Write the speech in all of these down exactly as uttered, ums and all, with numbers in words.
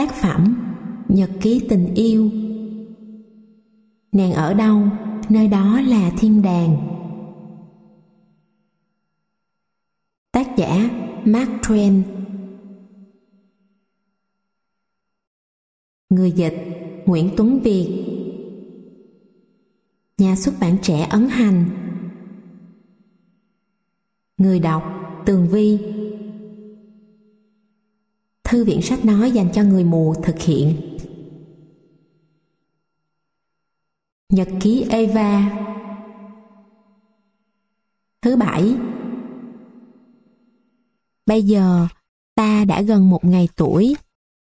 Tác phẩm Nhật ký tình yêu. Nàng ở đâu, nơi đó là thiên đàng. Tác giả Mark Twain. Người dịch Nguyễn Tuấn Việt. Nhà xuất bản Trẻ ấn hành. Người đọc Tường Vi. Thư viện sách nói dành cho người mù thực hiện. Nhật ký Eva. Thứ bảy. Bây giờ ta đã gần một ngày tuổi.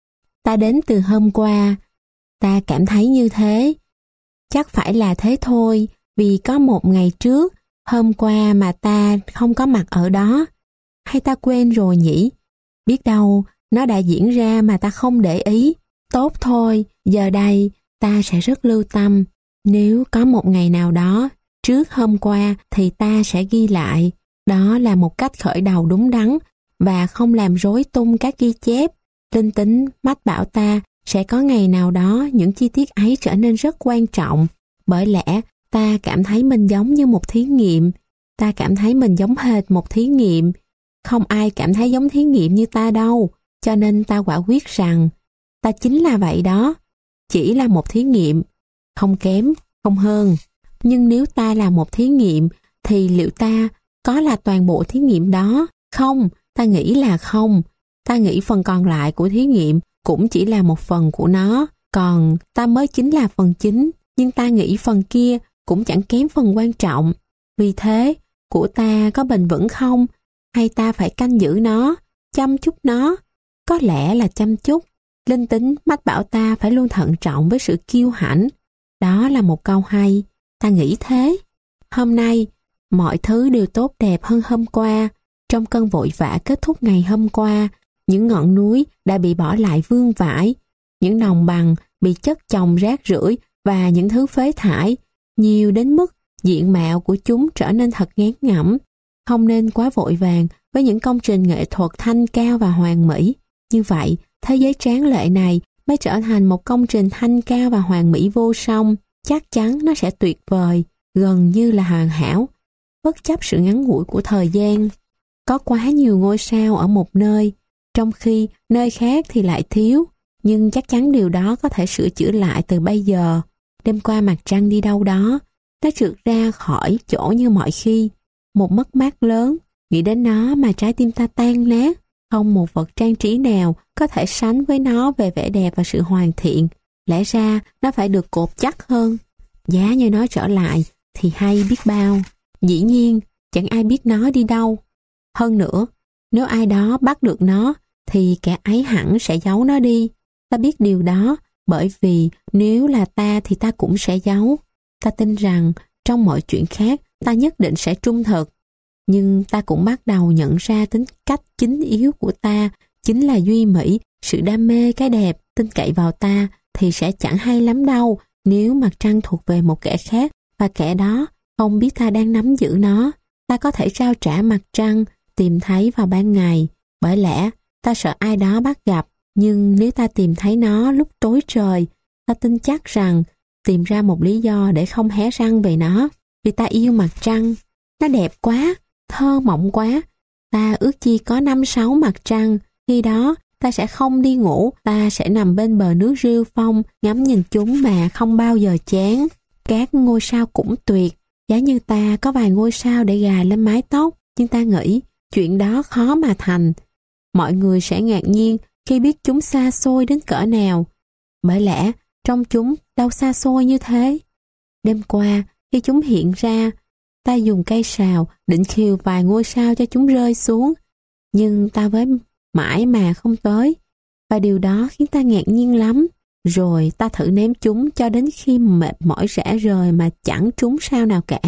Ta đến từ hôm qua. Ta cảm thấy như thế. Chắc phải là thế thôi, vì có một ngày trước, hôm qua mà ta không có mặt ở đó. Hay ta quên rồi nhỉ? Biết đâu nó đã diễn ra mà ta không để ý. Tốt thôi, giờ đây ta sẽ rất lưu tâm. Nếu có một ngày nào đó trước hôm qua thì ta sẽ ghi lại. Đó là một cách khởi đầu đúng đắn và không làm rối tung các ghi chép. Linh tính mách bảo ta sẽ có ngày nào đó những chi tiết ấy trở nên rất quan trọng. Bởi lẽ ta cảm thấy mình giống như một thí nghiệm. Ta cảm thấy mình giống hệt một thí nghiệm. Không ai cảm thấy giống thí nghiệm như ta đâu. Cho nên ta quả quyết rằng ta chính là vậy đó. Chỉ là một thí nghiệm. Không kém, không hơn. Nhưng nếu ta là một thí nghiệm thì liệu ta có là toàn bộ thí nghiệm đó? Không, ta nghĩ là không. Ta nghĩ phần còn lại của thí nghiệm cũng chỉ là một phần của nó. Còn ta mới chính là phần chính. Nhưng ta nghĩ phần kia cũng chẳng kém phần quan trọng. Vì thế, của ta có bền vững không? Hay ta phải canh giữ nó, chăm chút nó? Có lẽ là chăm chút. Linh tính mách bảo ta phải luôn thận trọng với sự kiêu hãnh. Đó là một câu hay. Ta nghĩ thế. Hôm nay, mọi thứ đều tốt đẹp hơn hôm qua. Trong cơn vội vã kết thúc ngày hôm qua, những ngọn núi đã bị bỏ lại vương vãi. Những đồng bằng bị chất chồng rác rưởi và những thứ phế thải, nhiều đến mức diện mạo của chúng trở nên thật ngán ngẩm. Không nên quá vội vàng với những công trình nghệ thuật thanh cao và hoàn mỹ. Như vậy, thế giới tráng lệ này mới trở thành một công trình thanh cao và hoàn mỹ vô song. Chắc chắn nó sẽ tuyệt vời, gần như là hoàn hảo, bất chấp sự ngắn ngủi của thời gian. Có quá nhiều ngôi sao ở một nơi, trong khi nơi khác thì lại thiếu. Nhưng chắc chắn điều đó có thể sửa chữa lại từ bây giờ. Đêm qua mặt trăng đi đâu đó, nó trượt ra khỏi chỗ như mọi khi. Một mất mát lớn, nghĩ đến nó mà trái tim ta tan nát. Không một vật trang trí nào có thể sánh với nó về vẻ đẹp và sự hoàn thiện. Lẽ ra nó phải được cột chắc hơn. Giá như nó trở lại thì hay biết bao. Dĩ nhiên, chẳng ai biết nó đi đâu. Hơn nữa, nếu ai đó bắt được nó thì kẻ ấy hẳn sẽ giấu nó đi. Ta biết điều đó bởi vì nếu là ta thì ta cũng sẽ giấu. Ta tin rằng trong mọi chuyện khác ta nhất định sẽ trung thực. Nhưng ta cũng bắt đầu nhận ra tính cách chính yếu của ta chính là duy mỹ, sự đam mê cái đẹp. Tin cậy vào ta thì sẽ chẳng hay lắm đâu nếu mặt trăng thuộc về một kẻ khác và kẻ đó không biết ta đang nắm giữ nó. Ta có thể trao trả mặt trăng tìm thấy vào ban ngày, bởi lẽ ta sợ ai đó bắt gặp. Nhưng nếu ta tìm thấy nó lúc tối trời, ta tin chắc rằng tìm ra một lý do để không hé răng về nó. Vì ta yêu mặt trăng. Nó đẹp quá, thơ mộng quá. Ta ước chi có năm sáu mặt trăng. Khi đó ta sẽ không đi ngủ. Ta sẽ nằm bên bờ nước rêu phong, ngắm nhìn chúng mà không bao giờ chán. Các ngôi sao cũng tuyệt. Giá như ta có vài ngôi sao để gài lên mái tóc. Nhưng ta nghĩ chuyện đó khó mà thành. Mọi người sẽ ngạc nhiên khi biết chúng xa xôi đến cỡ nào. Bởi lẽ trong chúng đâu xa xôi như thế. Đêm qua khi chúng hiện ra, ta dùng cây sào định khiêu vài ngôi sao cho chúng rơi xuống. Nhưng ta với mãi mà không tới. Và điều đó khiến ta ngạc nhiên lắm. Rồi ta thử ném chúng cho đến khi mệt mỏi rã rời mà chẳng trúng sao nào cả.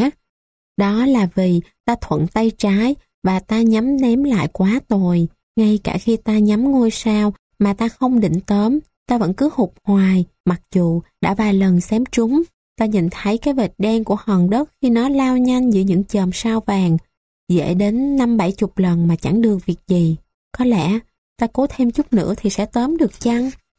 Đó là vì ta thuận tay trái và ta nhắm ném lại quá tồi. Ngay cả khi ta nhắm ngôi sao mà ta không định tóm, ta vẫn cứ hụt hoài, mặc dù đã vài lần xém trúng. Ta nhìn thấy cái vệt đen của hòn đất khi nó lao nhanh giữa những chòm sao vàng, dễ đến năm bảy chục lần mà chẳng được việc gì. Có lẽ ta cố thêm chút nữa thì sẽ tóm được chăng?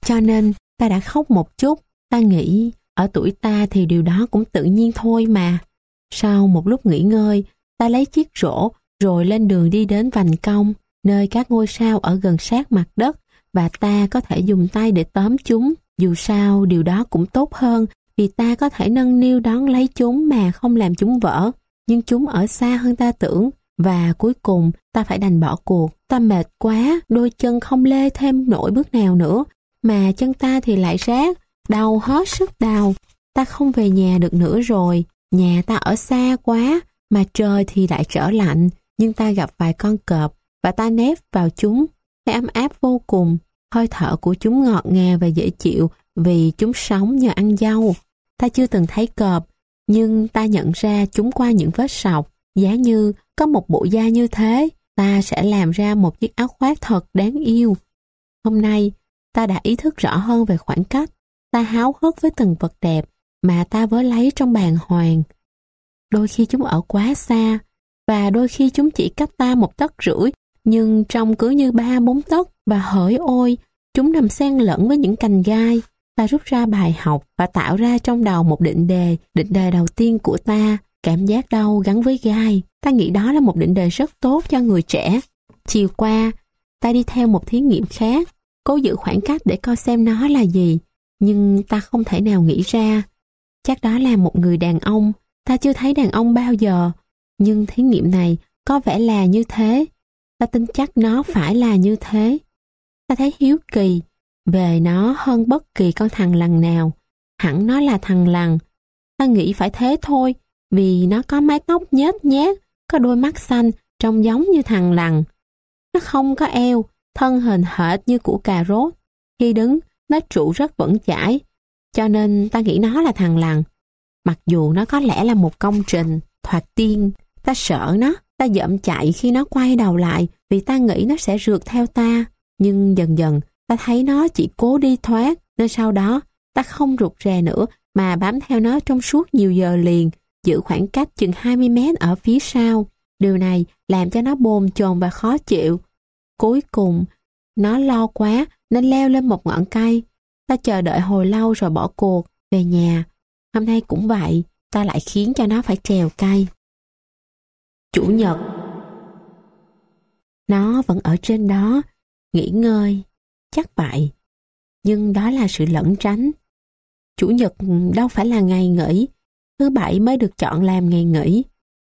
Cho nên ta đã khóc một chút. Ta nghĩ ở tuổi ta thì điều đó cũng tự nhiên thôi mà. Sau một lúc nghỉ ngơi, ta lấy chiếc rổ rồi lên đường đi đến vành cong, nơi các ngôi sao ở gần sát mặt đất và ta có thể dùng tay để tóm chúng. Dù sao điều đó cũng tốt hơn vì ta có thể nâng niu đón lấy chúng mà không làm chúng vỡ. Nhưng chúng ở xa hơn ta tưởng và cuối cùng ta phải đành bỏ cuộc. Ta mệt quá, đôi chân không lê thêm nổi bước nào nữa mà chân ta thì lại rát, đau hết sức đau. Ta không về nhà được nữa rồi. Nhà ta ở xa quá mà trời thì lại trở lạnh. Nhưng ta gặp vài con cọp và ta nép vào chúng. Thấy ấm áp vô cùng. Hơi thở của chúng ngọt ngào và dễ chịu vì chúng sống nhờ ăn dâu. Ta chưa từng thấy cọp, nhưng ta nhận ra chúng qua những vết sọc. Giá như có một bộ da như thế, ta sẽ làm ra một chiếc áo khoác thật đáng yêu. Hôm nay, ta đã ý thức rõ hơn về khoảng cách. Ta háo hức với từng vật đẹp mà ta vớ lấy trong bàng hoàng. Đôi khi chúng ở quá xa, và đôi khi chúng chỉ cách ta một tấc rưỡi, nhưng trông cứ như ba bốn tấc, và hỡi ôi, chúng nằm xen lẫn với những cành gai. Ta rút ra bài học và tạo ra trong đầu một định đề. Định đề đầu tiên của ta, cảm giác đau gắn với gai. Ta nghĩ đó là một định đề rất tốt cho người trẻ. Chiều qua, ta đi theo một thí nghiệm khác, cố giữ khoảng cách để coi xem nó là gì. Nhưng ta không thể nào nghĩ ra. Chắc đó là một người đàn ông. Ta chưa thấy đàn ông bao giờ. Nhưng thí nghiệm này có vẻ là như thế. Ta tin chắc nó phải là như thế. Ta thấy hiếu kỳ về nó hơn bất kỳ con thằn lằn nào. Hẳn nó là thằn lằn. Ta nghĩ phải thế thôi, vì nó có mái tóc nhếch nhác, có đôi mắt xanh, trông giống như thằn lằn. Nó không có eo, thân hình hệt như củ cà rốt. Khi đứng, nó trụ rất vững chãi, cho nên ta nghĩ nó là thằn lằn. Mặc dù nó có lẽ là một công trình, thoạt tiên, ta sợ nó, ta dậm chạy khi nó quay đầu lại vì ta nghĩ nó sẽ rượt theo ta. Nhưng dần dần, ta thấy nó chỉ cố đi thoát, nên sau đó ta không rụt rè nữa mà bám theo nó trong suốt nhiều giờ liền, giữ khoảng cách chừng hai mươi mét ở phía sau. Điều này làm cho nó bồn chồn và khó chịu. Cuối cùng, nó lo quá nên leo lên một ngọn cây. Ta chờ đợi hồi lâu rồi bỏ cuộc, về nhà. Hôm nay cũng vậy, ta lại khiến cho nó phải trèo cây. Chủ nhật, nó vẫn ở trên đó, nghỉ ngơi, chắc vậy. Nhưng đó là sự lẩn tránh. Chủ nhật đâu phải là ngày nghỉ, thứ bảy mới được chọn làm ngày nghỉ.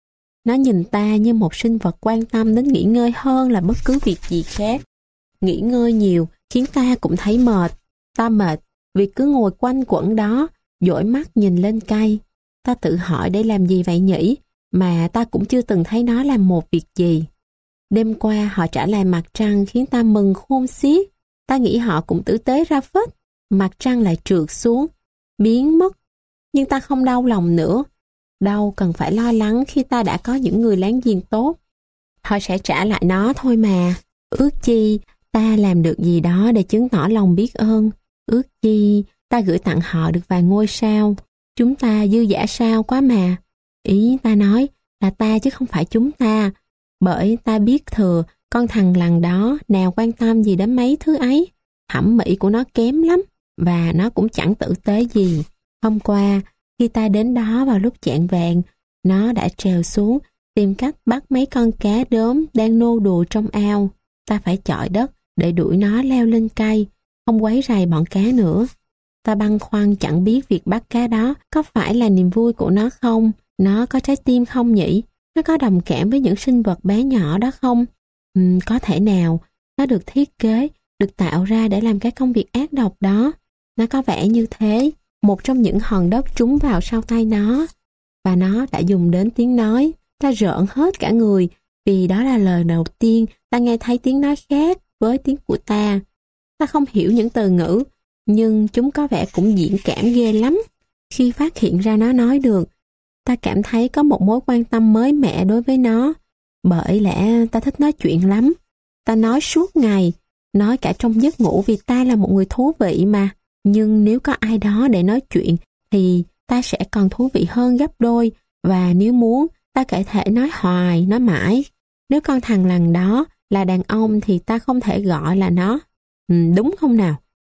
Nó nhìn ta như một sinh vật quan tâm đến nghỉ ngơi hơn là bất cứ việc gì khác. Nghỉ ngơi nhiều khiến ta cũng thấy mệt. Ta mệt vì cứ ngồi quanh quẩn đó, dõi mắt nhìn lên cây. Ta tự hỏi để làm gì vậy nhỉ, mà ta cũng chưa từng thấy nó làm một việc gì. Đêm qua họ trả lại mặt trăng khiến ta mừng khôn xiết. Ta nghĩ họ cũng tử tế ra phết. Mặt trăng lại trượt xuống, biến mất. Nhưng ta không đau lòng nữa. Đâu cần phải lo lắng khi ta đã có những người láng giềng tốt. Họ sẽ trả lại nó thôi mà. Ước chi ta làm được gì đó để chứng tỏ lòng biết ơn. Ước chi ta gửi tặng họ được vài ngôi sao. Chúng ta dư dả sao quá mà. Ý ta nói là ta chứ không phải chúng ta. Bởi ta biết thừa con thằn lằn đó nào quan tâm gì đến mấy thứ ấy. Thẩm mỹ của nó kém lắm và nó cũng chẳng tử tế gì. Hôm qua khi ta đến đó vào lúc chạng vạng, nó đã trèo xuống tìm cách bắt mấy con cá đốm đang nô đùa trong ao. Ta phải chọi đất để đuổi nó leo lên cây, không quấy rầy bọn cá nữa. Ta băn khoăn chẳng biết việc bắt cá đó có phải là niềm vui của nó không? Nó có trái tim không nhỉ? Nó có đồng cảm với những sinh vật bé nhỏ đó không? Uhm, có thể nào nó được thiết kế, được tạo ra để làm cái công việc ác độc đó. Nó có vẻ như thế. Một trong những hòn đất trúng vào sau tay nó. Và nó đã dùng đến tiếng nói. Ta rợn hết cả người vì đó là lời đầu tiên ta nghe thấy tiếng nói khác với tiếng của ta. Ta không hiểu những từ ngữ, nhưng chúng có vẻ cũng diễn cảm ghê lắm. Khi phát hiện ra nó nói được, ta cảm thấy có một mối quan tâm mới mẻ đối với nó. Bởi lẽ ta thích nói chuyện lắm. Ta nói suốt ngày, nói cả trong giấc ngủ vì ta là một người thú vị mà. Nhưng nếu có ai đó để nói chuyện thì ta sẽ còn thú vị hơn gấp đôi. Và nếu muốn, ta có thể nói hoài, nói mãi. Nếu con thằn lằn đó là đàn ông thì ta không thể gọi là nó. Ừ, đúng không nào?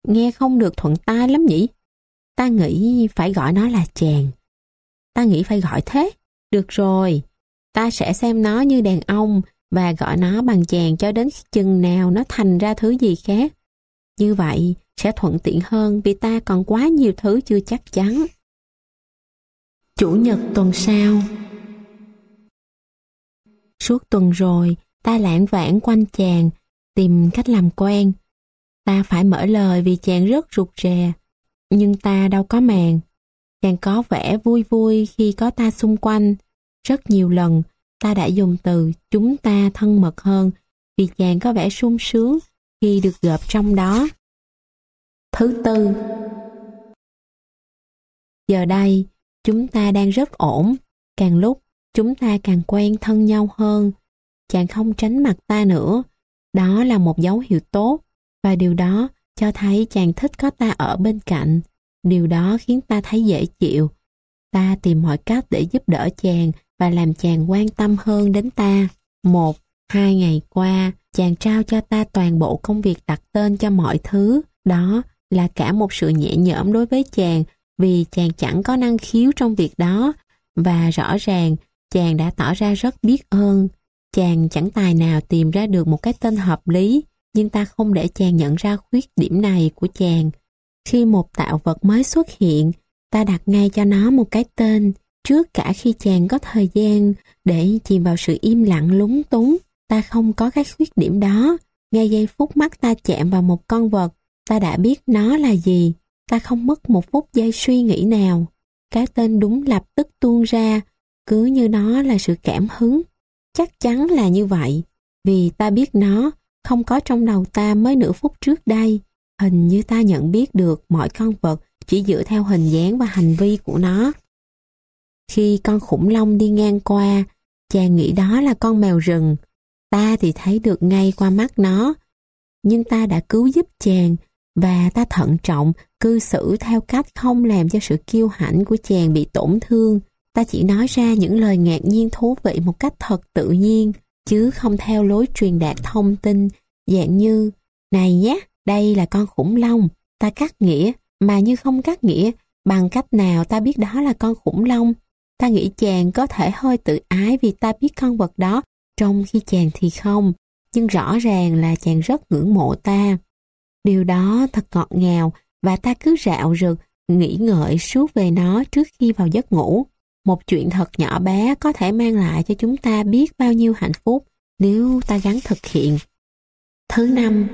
nghe không được thuận tai lắm nhỉ? Ta nghĩ phải gọi nó là chàng. Ta nghĩ phải gọi thế. Được rồi, ta sẽ xem nó như đàn ông và gọi nó bằng chàng cho đến chừng nào nó thành ra thứ gì khác. Như vậy sẽ thuận tiện hơn vì ta còn quá nhiều thứ chưa chắc chắn. Chủ nhật tuần sau. Suốt tuần rồi, ta lảng vảng quanh chàng, tìm cách làm quen. Ta phải mở lời vì chàng rất rụt rè, nhưng ta đâu có màng. Chàng có vẻ vui vui khi có ta xung quanh. Rất nhiều lần, ta đã dùng từ chúng ta thân mật hơn vì chàng có vẻ sung sướng khi được gộp trong đó. Thứ tư. Giờ đây, chúng ta đang rất ổn. Càng lúc, chúng ta càng quen thân nhau hơn. Chàng không tránh mặt ta nữa. Đó là một dấu hiệu tốt, và điều đó cho thấy chàng thích có ta ở bên cạnh. Điều đó khiến ta thấy dễ chịu. Ta tìm mọi cách để giúp đỡ chàng và làm chàng quan tâm hơn đến ta. Một, hai ngày qua, chàng trao cho ta toàn bộ công việc đặt tên cho mọi thứ. Đó là cả một sự nhẹ nhõm đối với chàng vì chàng chẳng có năng khiếu trong việc đó, và rõ ràng chàng đã tỏ ra rất biết ơn. Chàng chẳng tài nào tìm ra được một cái tên hợp lý, nhưng ta không để chàng nhận ra khuyết điểm này của chàng. Khi một tạo vật mới xuất hiện, ta đặt ngay cho nó một cái tên, trước cả khi chàng có thời gian để chìm vào sự im lặng lúng túng. Ta không có cái khuyết điểm đó. Ngay giây phút mắt ta chạm vào một con vật, ta đã biết nó là gì. Ta không mất một phút giây suy nghĩ nào. Cái tên đúng lập tức tuôn ra, cứ như nó là sự cảm hứng. Chắc chắn là như vậy, vì ta biết nó không có trong đầu ta mới nửa phút trước đây. Hình như ta nhận biết được mọi con vật chỉ dựa theo hình dáng và hành vi của nó. Khi con khủng long đi ngang qua, chàng nghĩ đó là con mèo rừng. Ta thì thấy được ngay qua mắt nó. Nhưng ta đã cứu giúp chàng, và ta thận trọng cư xử theo cách không làm cho sự kiêu hãnh của chàng bị tổn thương. Ta chỉ nói ra những lời ngạc nhiên thú vị một cách thật tự nhiên, chứ không theo lối truyền đạt thông tin, dạng như, này nhé, đây là con khủng long. Ta cắt nghĩa, mà như không cắt nghĩa, bằng cách nào ta biết đó là con khủng long. Ta nghĩ chàng có thể hơi tự ái vì ta biết con vật đó, trong khi chàng thì không. Nhưng rõ ràng là chàng rất ngưỡng mộ ta. Điều đó thật ngọt ngào, và ta cứ rạo rực, nghĩ ngợi suốt về nó trước khi vào giấc ngủ. Một chuyện thật nhỏ bé có thể mang lại cho chúng ta biết bao nhiêu hạnh phúc nếu ta gắng thực hiện. Thứ năm.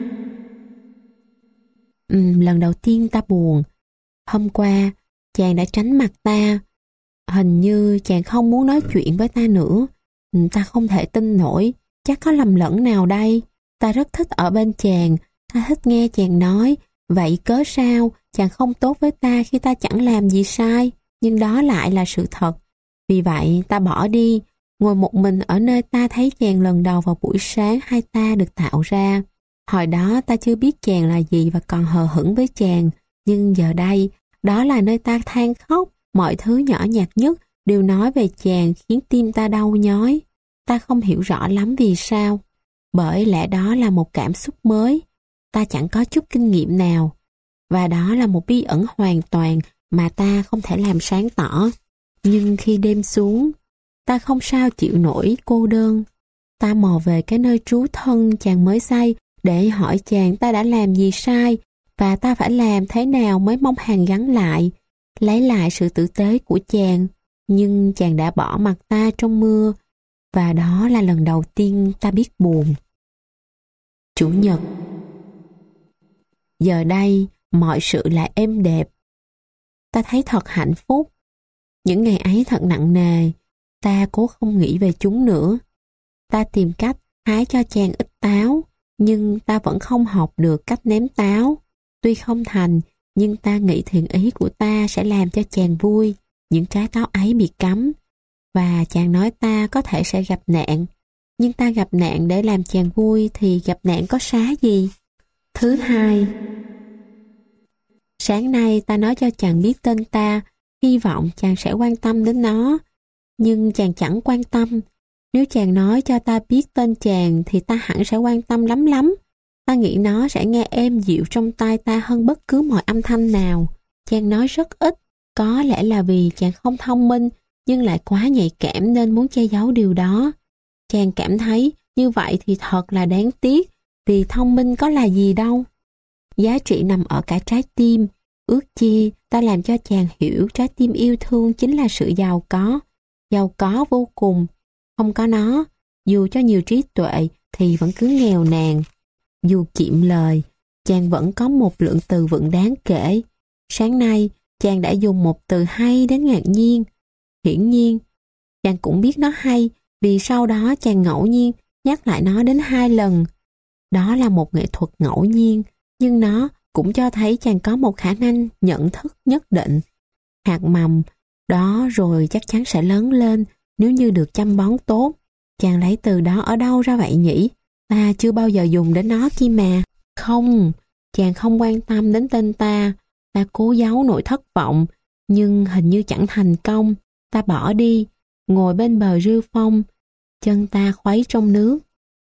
Uhm, lần đầu tiên ta buồn. Hôm qua, chàng đã tránh mặt ta. Hình như chàng không muốn nói chuyện với ta nữa. Ta không thể tin nổi. Chắc có lầm lẫn nào đây. Ta rất thích ở bên chàng. Ta thích nghe chàng nói. Vậy cớ sao chàng không tốt với ta khi ta chẳng làm gì sai? Nhưng đó lại là sự thật. Vì vậy ta bỏ đi, ngồi một mình ở nơi ta thấy chàng lần đầu vào buổi sáng hai ta được tạo ra. Hồi đó ta chưa biết chàng là gì và còn hờ hững với chàng. Nhưng giờ đây, đó là nơi ta than khóc. Mọi thứ nhỏ nhặt nhất đều nói về chàng khiến tim ta đau nhói. Ta không hiểu rõ lắm vì sao. Bởi lẽ đó là một cảm xúc mới. Ta chẳng có chút kinh nghiệm nào. Và đó là một bí ẩn hoàn toàn mà ta không thể làm sáng tỏ. Nhưng khi đêm xuống, ta không sao chịu nổi cô đơn. Ta mò về cái nơi trú thân chàng mới xây để hỏi chàng ta đã làm gì sai và ta phải làm thế nào mới mong hàn gắn lại, lấy lại sự tử tế của chàng. Nhưng chàng đã bỏ mặc ta trong mưa, và đó là lần đầu tiên ta biết buồn. Chủ nhật. Giờ đây, mọi sự lại êm đẹp. Ta thấy thật hạnh phúc. Những ngày ấy thật nặng nề, ta cố không nghĩ về chúng nữa. Ta tìm cách hái cho chàng ít táo, nhưng ta vẫn không học được cách ném táo. Tuy không thành, nhưng ta nghĩ thiện ý của ta sẽ làm cho chàng vui. Những trái táo ấy bị cấm, và chàng nói ta có thể sẽ gặp nạn. Nhưng ta gặp nạn để làm chàng vui thì gặp nạn có xá gì? Thứ hai. Sáng nay ta nói cho chàng biết tên ta, hy vọng chàng sẽ quan tâm đến nó. Nhưng chàng chẳng quan tâm. Nếu chàng nói cho ta biết tên chàng thì ta hẳn sẽ quan tâm lắm lắm. Ta nghĩ nó sẽ nghe êm dịu trong tai ta hơn bất cứ mọi âm thanh nào. Chàng nói rất ít, có lẽ là vì chàng không thông minh nhưng lại quá nhạy cảm nên muốn che giấu điều đó. Chàng cảm thấy như vậy thì thật là đáng tiếc, vì thông minh có là gì đâu. Giá trị nằm ở cả trái tim. Ước chi ta làm cho chàng hiểu trái tim yêu thương chính là sự giàu có, giàu có vô cùng. Không có nó, dù cho nhiều trí tuệ thì vẫn cứ nghèo nàn. Dù kiệm lời, chàng vẫn có một lượng từ vựng đáng kể. Sáng nay, chàng đã dùng một từ hay đến ngạc nhiên. Hiển nhiên, chàng cũng biết nó hay vì sau đó chàng ngẫu nhiên nhắc lại nó đến hai lần. Đó là một nghệ thuật ngẫu nhiên, nhưng nó cũng cho thấy chàng có một khả năng nhận thức nhất định. Hạt mầm đó rồi chắc chắn sẽ lớn lên nếu như được chăm bón tốt. Chàng lấy từ đó ở đâu ra vậy nhỉ? Ta chưa bao giờ dùng đến nó kia mà. Không, chàng không quan tâm đến tên ta. Ta cố giấu nỗi thất vọng, nhưng hình như chẳng thành công. Ta bỏ đi, ngồi bên bờ rêu phong, chân ta khuấy trong nước.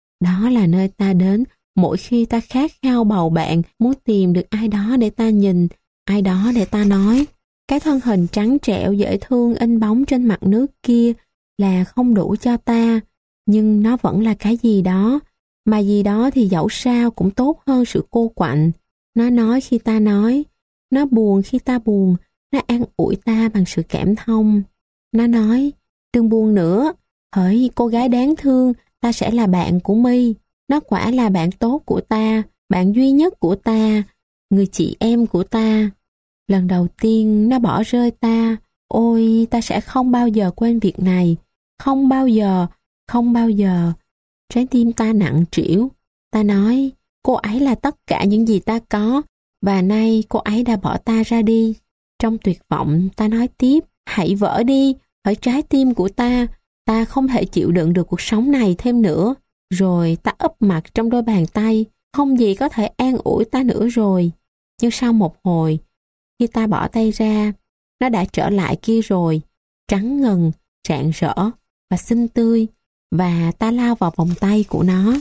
Đó là nơi ta đến mỗi khi ta khát khao bầu bạn, muốn tìm được ai đó để ta nhìn, ai đó để ta nói. Cái thân hình trắng trẻo dễ thương in bóng trên mặt nước kia là không đủ cho ta, nhưng nó vẫn là cái gì đó, mà gì đó thì dẫu sao cũng tốt hơn sự cô quạnh. Nó nói khi ta nói, nó buồn khi ta buồn, nó an ủi ta bằng sự cảm thông. Nó nói, đừng buồn nữa, hỡi cô gái đáng thương, ta sẽ là bạn của My. Nó quả là bạn tốt của ta, bạn duy nhất của ta, người chị em của ta. Lần đầu tiên nó bỏ rơi ta, ôi ta sẽ không bao giờ quên việc này. Không bao giờ, không bao giờ. Trái tim ta nặng trĩu. Ta nói, cô ấy là tất cả những gì ta có, và nay cô ấy đã bỏ ta ra đi. Trong tuyệt vọng ta nói tiếp, hãy vỡ đi, hỡi trái tim của ta, ta không thể chịu đựng được cuộc sống này thêm nữa. Rồi ta úp mặt trong đôi bàn tay, không gì có thể an ủi ta nữa rồi. Nhưng sau một hồi, khi ta bỏ tay ra, nó đã trở lại kia rồi, trắng ngần, rạng rỡ và xinh tươi, và ta lao vào vòng tay của nó.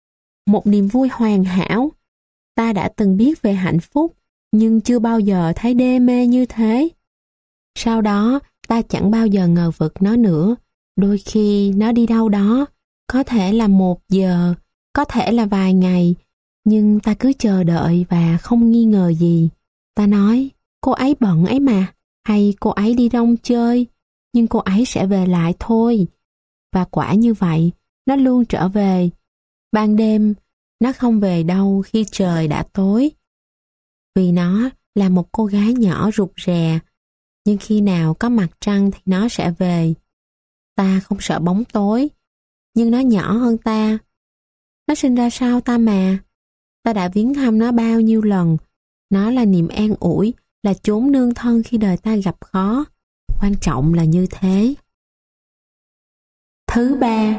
Một niềm vui hoàn hảo. Ta đã từng biết về hạnh phúc, nhưng chưa bao giờ thấy đê mê như thế. Sau đó, ta chẳng bao giờ ngờ vực nó nữa. Đôi khi nó đi đâu đó, có thể là một giờ, có thể là vài ngày, nhưng ta cứ chờ đợi và không nghi ngờ gì. Ta nói, cô ấy bận ấy mà, hay cô ấy đi đông chơi, nhưng cô ấy sẽ về lại thôi. Và quả như vậy, nó luôn trở về. Ban đêm, nó không về đâu khi trời đã tối. Vì nó là một cô gái nhỏ rụt rè, nhưng khi nào có mặt trăng thì nó sẽ về. Ta không sợ bóng tối, nhưng nó nhỏ hơn ta. Nó sinh ra sau ta mà. Ta đã viếng thăm nó bao nhiêu lần. Nó là niềm an ủi, là chốn nương thân khi đời ta gặp khó. Quan trọng là như thế. Thứ ba.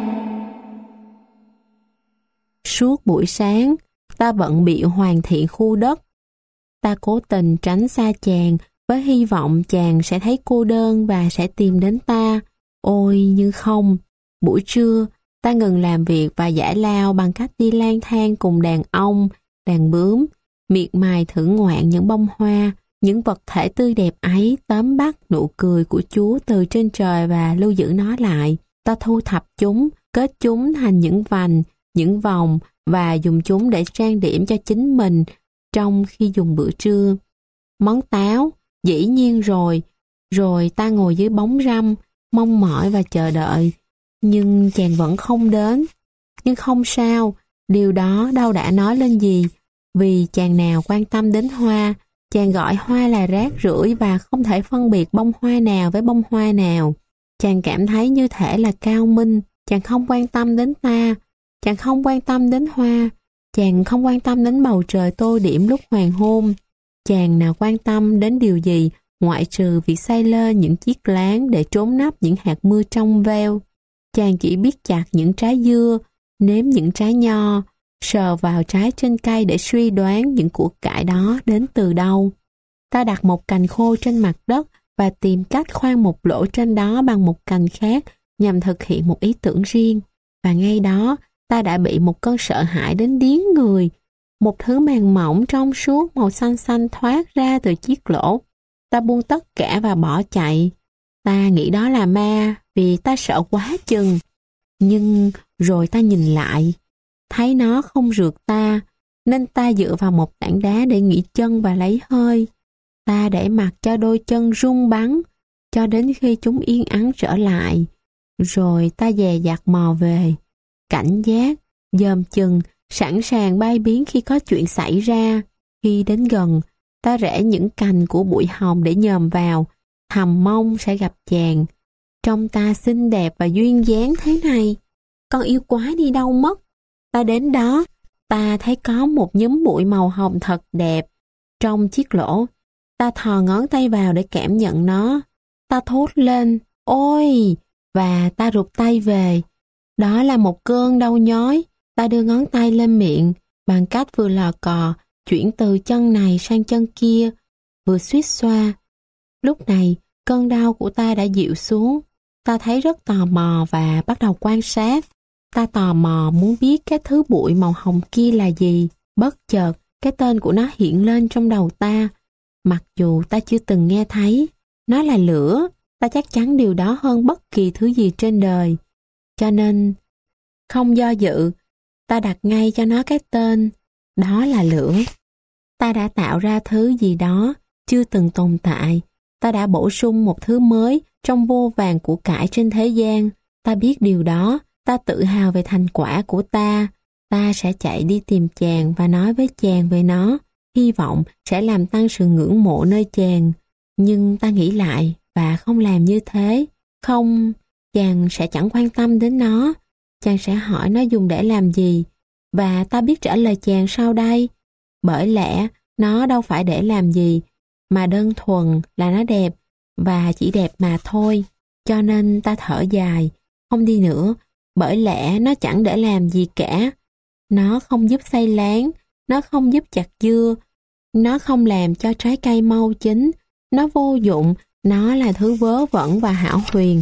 Suốt buổi sáng, ta bận bịu hoàn thiện khu đất. Ta cố tình tránh xa chàng với hy vọng chàng sẽ thấy cô đơn và sẽ tìm đến ta. Ôi, nhưng không. Buổi trưa, ta ngừng làm việc và giải lao bằng cách đi lang thang cùng đàn ong, đàn bướm, miệt mài thử ngoạn những bông hoa, những vật thể tươi đẹp ấy tóm bắt nụ cười của Chúa từ trên trời và lưu giữ nó lại. Ta thu thập chúng, kết chúng thành những vành, những vòng và dùng chúng để trang điểm cho chính mình trong khi dùng bữa trưa. Món táo, dĩ nhiên rồi. Rồi ta ngồi dưới bóng râm, mong mỏi và chờ đợi. Nhưng chàng vẫn không đến. Nhưng không sao, điều đó đâu đã nói lên gì. Vì chàng nào quan tâm đến hoa, chàng gọi hoa là rác rưởi và không thể phân biệt bông hoa nào với bông hoa nào. Chàng cảm thấy như thể là cao minh. Chàng không quan tâm đến ta. Chàng không quan tâm đến hoa. Chàng không quan tâm đến bầu trời tô điểm lúc hoàng hôn. Chàng nào quan tâm đến điều gì ngoại trừ việc xây lên những chiếc lán để trốn nấp những hạt mưa trong veo. Chàng chỉ biết chặt những trái dưa, nếm những trái nho, sờ vào trái trên cây để suy đoán những của cải đó đến từ đâu. Ta đặt một cành khô trên mặt đất và tìm cách khoan một lỗ trên đó bằng một cành khác nhằm thực hiện một ý tưởng riêng. Và ngay đó, ta đã bị một cơn sợ hãi đến điếng người. một thứ màng mỏng trong suốt màu xanh xanh thoát ra từ chiếc lỗ. Ta buông tất cả và bỏ chạy. Ta nghĩ đó là ma vì ta sợ quá chừng. Nhưng rồi ta nhìn lại, thấy nó không rượt ta, nên ta dựa vào một tảng đá để nghỉ chân và lấy hơi. Ta để mặc cho đôi chân rung bắn, cho đến khi chúng yên ắng trở lại. Rồi ta dè dặt mò về, cảnh giác, dòm chừng, sẵn sàng bay biến khi có chuyện xảy ra. Khi đến gần, ta rẽ những cành của bụi hồng để nhòm vào, thầm mong sẽ gặp chàng. Trông ta xinh đẹp và duyên dáng thế này, con yêu quái đi đâu mất? Ta đến đó, ta thấy có một nhúm bụi màu hồng thật đẹp trong chiếc lỗ. Ta thò ngón tay vào để cảm nhận nó. Ta thốt lên, ôi! Và ta rụt tay về. Đó là một cơn đau nhói. Ta đưa ngón tay lên miệng bằng cách vừa lò cò, chuyển từ chân này sang chân kia, vừa suýt xoa. Lúc này, cơn đau của ta đã dịu xuống. Ta thấy rất tò mò và bắt đầu quan sát. Ta tò mò muốn biết cái thứ bụi màu hồng kia là gì. Bất chợt, cái tên của nó hiện lên trong đầu ta. Mặc dù ta chưa từng nghe thấy. Nó là lửa. Ta chắc chắn điều đó hơn bất kỳ thứ gì trên đời. Cho nên, không do dự, ta đặt ngay cho nó cái tên. Đó là lửa. Ta đã tạo ra thứ gì đó chưa từng tồn tại. Ta đã bổ sung một thứ mới trong vô vàn của cải trên thế gian. Ta biết điều đó. Ta tự hào về thành quả của ta. Ta sẽ chạy đi tìm chàng và nói với chàng về nó. Hy vọng sẽ làm tăng sự ngưỡng mộ nơi chàng. Nhưng ta nghĩ lại và không làm như thế. Không, chàng sẽ chẳng quan tâm đến nó. Chàng sẽ hỏi nó dùng để làm gì. Và ta biết trả lời chàng sau đây. Bởi lẽ nó đâu phải để làm gì, mà đơn thuần là nó đẹp và chỉ đẹp mà thôi. Cho nên ta thở dài, không đi nữa, bởi lẽ nó chẳng để làm gì cả. Nó không giúp xay láng, nó không giúp chặt dưa, nó không làm cho trái cây mau chín, nó vô dụng, nó là thứ vớ vẩn và hão huyền.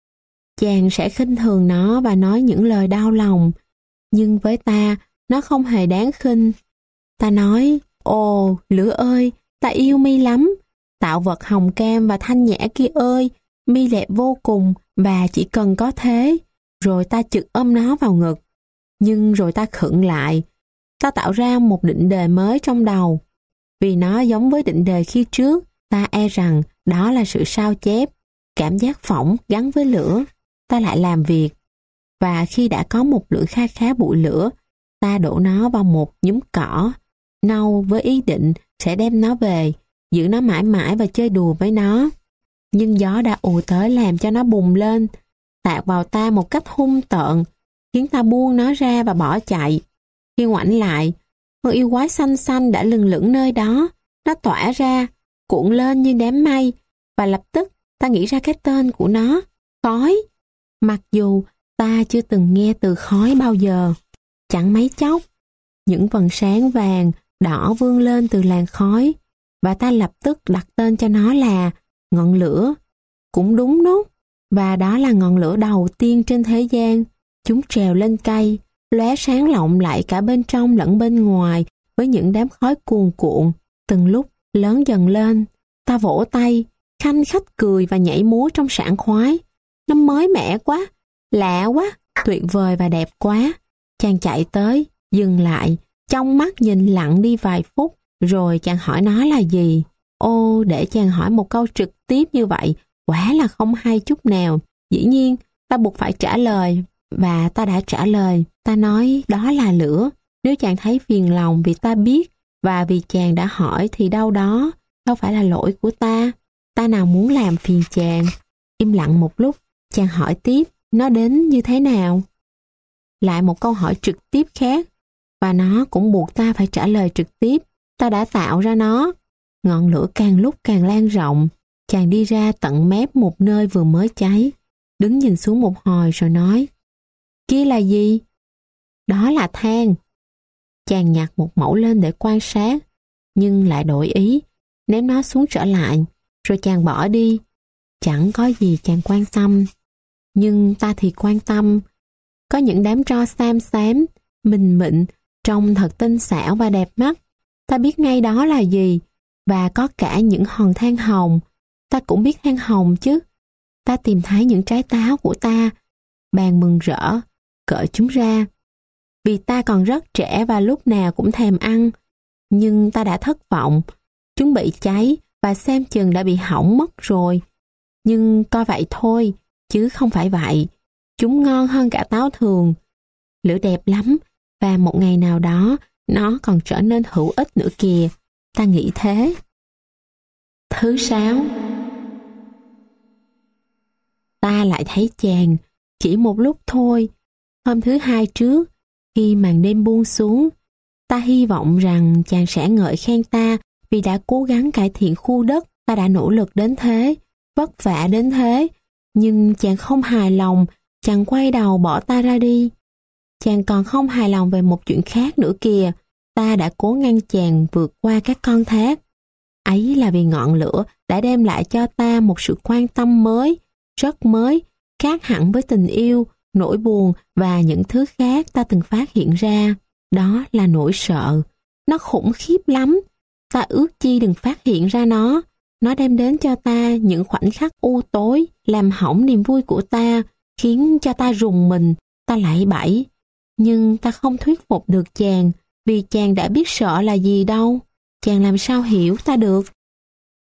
Chàng sẽ khinh thường nó và nói những lời đau lòng, nhưng với ta, nó không hề đáng khinh. Ta nói, ồ, lửa ơi, ta yêu mi lắm. Tạo vật hồng cam và thanh nhã kia ơi, mi đẹp vô cùng và chỉ cần có thế. Rồi ta chực ôm nó vào ngực. Nhưng rồi ta khựng lại. Ta tạo ra một định đề mới trong đầu. Vì nó giống với định đề khi trước, ta e rằng đó là sự sao chép, cảm giác phỏng gắn với lửa. Ta lại làm việc. Và khi đã có một lượng kha khá bụi lửa, ta đổ nó vào một nhúm cỏ nâu với ý định sẽ đem nó về, giữ nó mãi mãi và chơi đùa với nó. Nhưng gió đã ùa tới làm cho nó bùng lên, tạt vào ta một cách hung tợn, khiến ta buông nó ra và bỏ chạy. Khi ngoảnh lại, con yêu quái xanh xanh đã lừng lững nơi đó. Nó tỏa ra, cuộn lên như đám mây, và lập tức ta nghĩ ra cái tên của nó, khói. Mặc dù ta chưa từng nghe từ khói bao giờ. Chẳng mấy chốc, những vầng sáng vàng, đỏ vươn lên từ làn khói, và ta lập tức đặt tên cho nó là ngọn lửa. Cũng đúng nốt, và đó là ngọn lửa đầu tiên trên thế gian. Chúng trèo lên cây, lóe sáng lộng lại cả bên trong lẫn bên ngoài với những đám khói cuồn cuộn, từng lúc lớn dần lên. Ta vỗ tay, khanh khách cười và nhảy múa trong sảng khoái. Nó mới mẻ quá, lạ quá, tuyệt vời và đẹp quá. Chàng chạy tới, dừng lại, trong mắt nhìn lặng đi vài phút, rồi chàng hỏi nó là gì. Ô, để chàng hỏi một câu trực tiếp như vậy, quả là không hay chút nào. Dĩ nhiên, ta buộc phải trả lời, và ta đã trả lời. Ta nói đó là lửa. Nếu chàng thấy phiền lòng vì ta biết, và vì chàng đã hỏi thì đâu đó, đâu phải là lỗi của ta. Ta nào muốn làm phiền chàng. Im lặng một lúc, chàng hỏi tiếp, nó đến như thế nào? Lại một câu hỏi trực tiếp khác, và nó cũng buộc ta phải trả lời trực tiếp. Ta đã tạo ra nó. Ngọn lửa càng lúc càng lan rộng. Chàng đi ra tận mép một nơi vừa mới cháy, đứng nhìn xuống một hồi rồi nói, kia là gì? Đó là than. Chàng nhặt một mẩu lên để quan sát, nhưng lại đổi ý, ném nó xuống trở lại, rồi chàng bỏ đi. Chẳng có gì chàng quan tâm. Nhưng ta thì quan tâm. Có những đám tro xám xám, mịn mịn, trông thật tinh xảo và đẹp mắt. Ta biết ngay đó là gì, và có cả những hòn than hồng. Ta cũng biết than hồng chứ. Ta tìm thấy những trái táo của ta, bèn mừng rỡ, cởi chúng ra. Vì ta còn rất trẻ và lúc nào cũng thèm ăn. Nhưng ta đã thất vọng. Chúng bị cháy và xem chừng đã bị hỏng mất rồi. Nhưng coi vậy thôi, chứ không phải vậy. Chúng ngon hơn cả táo thường. Lửa đẹp lắm, và một ngày nào đó nó còn trở nên hữu ích nữa kìa. Ta nghĩ thế. Thứ sáu. Ta lại thấy chàng, chỉ một lúc thôi. Hôm thứ hai trước, khi màn đêm buông xuống, ta hy vọng rằng chàng sẽ ngợi khen ta vì đã cố gắng cải thiện khu đất. Ta đã nỗ lực đến thế, vất vả đến thế, nhưng chàng không hài lòng, chàng quay đầu bỏ ta ra đi. Chàng còn không hài lòng về một chuyện khác nữa kìa. Ta đã cố ngăn chàng vượt qua các con thác. Ấy là vì ngọn lửa đã đem lại cho ta một sự quan tâm mới, rất mới, khác hẳn với tình yêu, nỗi buồn và những thứ khác ta từng phát hiện ra. Đó là nỗi sợ. Nó khủng khiếp lắm. Ta ước chi đừng phát hiện ra nó. Nó đem đến cho ta những khoảnh khắc u tối, làm hỏng niềm vui của ta, khiến cho ta rùng mình, ta lạy bẫy. Nhưng ta không thuyết phục được chàng, vì chàng đã biết sợ là gì đâu. Chàng làm sao hiểu ta được?